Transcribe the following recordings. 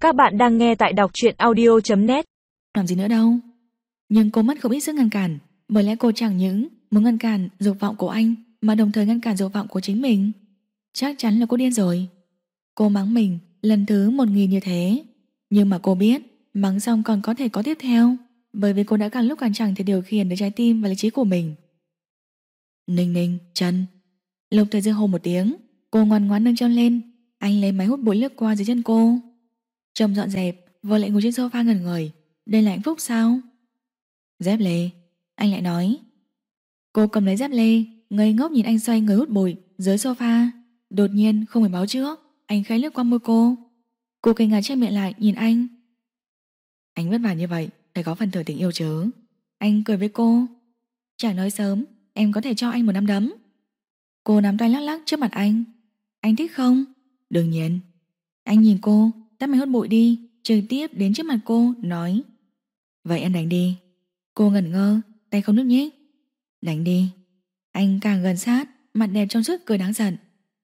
Các bạn đang nghe tại đọc truyện audio.net. Làm gì nữa đâu. Nhưng cô mất không ít sức ngăn cản. Bởi lẽ cô chẳng những muốn ngăn cản dục vọng của anh, mà đồng thời ngăn cản dục vọng của chính mình. Chắc chắn là cô điên rồi. Cô mắng mình lần thứ 1000 như thế. Nhưng mà cô biết mắng xong còn có thể có tiếp theo. Bởi vì cô đã càng lúc càng chẳng thể điều khiển được trái tim và lý trí của mình. Ninh Ninh, chân. Lục Thời Dương hô một tiếng. Cô ngoan ngoãn nâng chân lên. Anh lấy máy hút bụi lướt qua dưới chân cô. Trông dọn dẹp, vừa lại ngồi trên sofa ngẩn người. Đây là hạnh phúc sao? Dép lê, anh lại nói. Cô cầm lấy dép lê, ngây ngốc nhìn anh xoay người hút bụi dưới sofa. Đột nhiên không phải báo trước, anh khẽ lướt qua môi cô. Cô kinh ngạc che miệng lại nhìn anh. Anh vất vả như vậy, phải có phần thưởng tình yêu chứ. Anh cười với cô. Chẳng nói sớm, em có thể cho anh một nắm đấm. Cô nắm tay lắc lắc trước mặt anh. Anh thích không? Đương nhiên. Anh nhìn cô, tắt máy hút bụi đi, trực tiếp đến trước mặt cô, nói. Vậy em đánh đi. Cô ngẩn ngơ, tay không nhúc nhích. Đánh đi. Anh càng gần sát, mặt đẹp trong suốt cười đáng giận.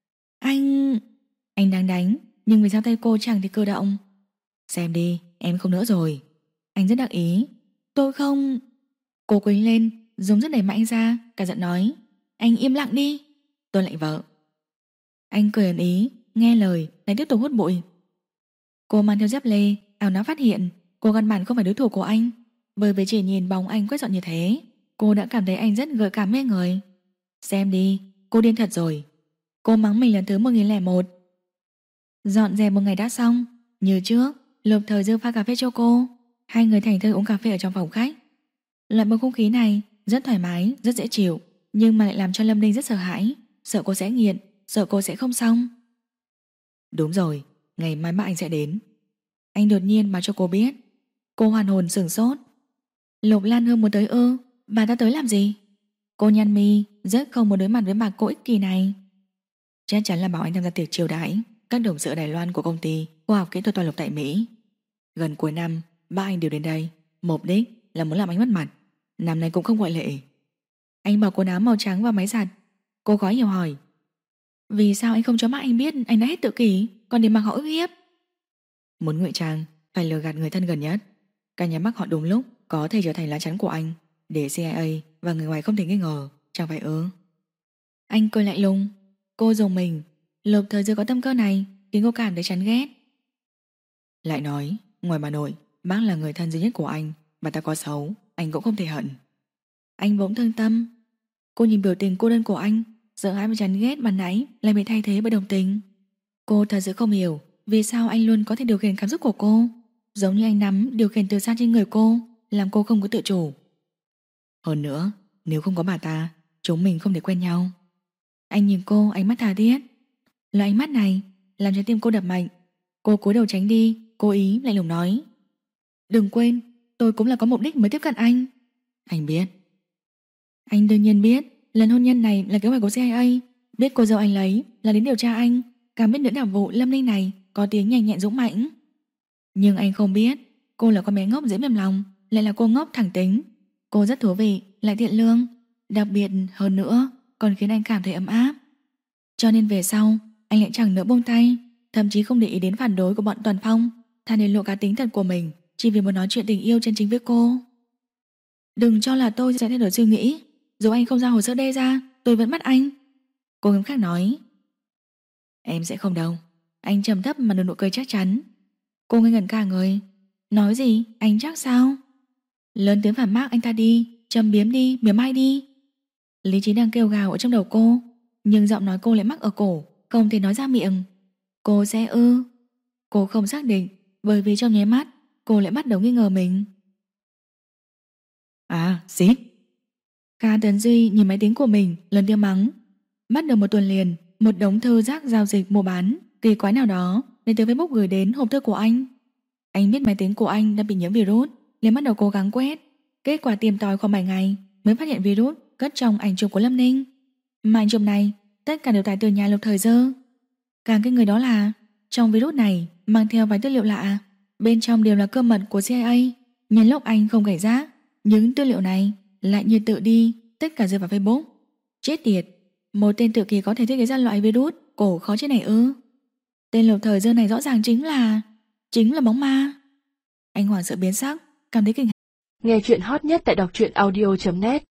Anh đang đánh, nhưng vì sao tay cô chẳng thể cử động? Xem đi, em không nữa rồi. Anh rất đắc ý. Tôi không. Cô quýnh lên, dùng rất đẩy mạnh anh ra, cả giận nói. Anh im lặng đi. Tôi lạnh vợ. Anh cười ẩn ý, nghe lời, lại tiếp tục hút bụi. Cô mang theo dép lê, ảo não phát hiện cô căn bản không phải đối thủ của anh. Bởi vì chỉ nhìn bóng anh quét dọn như thế, cô đã cảm thấy anh rất gợi cảm mê người. Xem đi, cô điên thật rồi. Cô mắng mình lần thứ 1001. Dọn dẹp một ngày đã xong. Như trước, Lục Thời Dương pha cà phê cho cô. Hai người thành thơi uống cà phê ở trong phòng khách. Loại bầu không khí này rất thoải mái, rất dễ chịu, nhưng mà lại làm cho Lâm Ninh rất sợ hãi. Sợ cô sẽ nghiện, sợ cô sẽ không xong. Đúng rồi, ngày mai bác anh sẽ đến. Anh đột nhiên báo cho cô biết. Cô hoàn hồn sửng sốt. Lục Lan Hương muốn tới ư? Bà ta tới làm gì? Cô nhăn mi, rất không muốn đối mặt với bà cô ích kỳ này. Chắc chắn là bảo anh tham gia tiệc chiêu đãi các đồng sự Đài Loan của công ty khoa học kỹ thuật toàn lục tại Mỹ. Gần cuối năm, ba anh đều đến đây, mục đích là muốn làm anh mất mặt. Năm nay cũng không ngoại lệ. Anh bỏ quần áo màu trắng vào máy giặt. Cô khó hiểu hỏi. Vì sao anh không cho mắt anh biết anh đã hết tự kỷ, còn để mặc họ ức hiếp? Muốn ngụy trang, phải lừa gạt người thân gần nhất. Cả nhà mắc họ đúng lúc có thể trở thành lá chắn của anh, để CIA và người ngoài không thể nghi ngờ, chẳng phải ư? Anh cười lạnh lùng. Cô dùng mình. Lục Thời Dương có tâm cơ này khiến cô cảm thấy chán ghét. Lại nói, ngoài bà nội, bác là người thân duy nhất của anh. Bà ta có xấu, anh cũng không thể hận. Anh bỗng thương tâm. Cô nhìn biểu tình cô đơn của anh, sợ hãi và chán ghét ban nãy lại bị thay thế bởi đồng tình. Cô thật sự không hiểu vì sao anh luôn có thể điều khiển cảm xúc của cô, giống như anh nắm điều khiển từ xa trên người cô, làm cô không có tự chủ. Hơn nữa, nếu không có bà ta, chúng mình không thể quen nhau. Anh nhìn cô ánh mắt tha thiết. Loại ánh mắt này làm cho tim cô đập mạnh. Cô cúi đầu tránh đi, cố ý lạnh lùng nói. Đừng quên, tôi cũng là có mục đích mới tiếp cận anh. Anh biết. Anh đương nhiên biết lần hôn nhân này là kế hoạch của CIA. Biết cô dâu anh lấy là đến điều tra anh, càng biết nữ đạo vụ Lâm Ninh này có tiếng nhanh nhẹn dũng mãnh. Nhưng anh không biết cô là con bé ngốc dễ mềm lòng, lại là cô ngốc thẳng tính. Cô rất thú vị, lại thiện lương, đặc biệt hơn nữa còn khiến anh cảm thấy ấm áp. Cho nên về sau anh lại chẳng nỡ buông tay, thậm chí không để ý đến phản đối của bọn Toàn Phong, thà để lộ cá tính thật của mình chỉ vì muốn nói chuyện tình yêu chân chính với cô. Đừng cho là tôi sẽ thay đổi suy nghĩ. Dù anh không ra hồ sơ đê ra, tôi vẫn bắt anh. Cô nghiêm khắc nói. Em sẽ không đâu. Anh trầm thấp mà nở nụ cười chắc chắn. Cô ngây ngẩn cả người. Nói gì? Anh chắc sao? Lớn tiếng phản bác anh ta đi, châm biếm đi, mỉa mai đi. Lý trí đang kêu gào ở trong đầu cô, nhưng giọng nói cô lại mắc ở cổ, không thể nói ra miệng. Cô sẽ ư? Cô không xác định, bởi vì trong nháy mắt cô lại bắt đầu nghi ngờ mình. À, xít. Kha Tấn Duy nhìn máy tính của mình, lần tiếng mắng. Bắt đầu một tuần liền, một đống thư rác giao dịch mua bán kỳ quái nào đó lên từ Facebook gửi đến hộp thư của anh. Anh biết máy tính của anh đã bị nhiễm virus, liền bắt đầu cố gắng quét. Kết quả tìm tòi khoảng 7 ngày mới phát hiện virus cất trong ảnh chụp của Lâm Ninh. Mà ảnh chụp này tất cả đều tải từ nhà Lục Thời Dương. Càng cái người đó là trong virus này mang theo vài tư liệu lạ, bên trong đều là cơ mật của CIA. Nhân lúc anh không cảnh giác, những tư liệu này lại như tự đi, tất cả rơi vào Facebook. Chết tiệt, một tên tự kỷ có thể thiết kế ra loại virus cổ khó chết này ư? Tên Lục Thời Dương này rõ ràng chính là Chính là bóng ma. Anh hoảng sợ biến sắc, cảm thấy kinh. Nghe chuyện hot nhất tại đọc truyện audio.net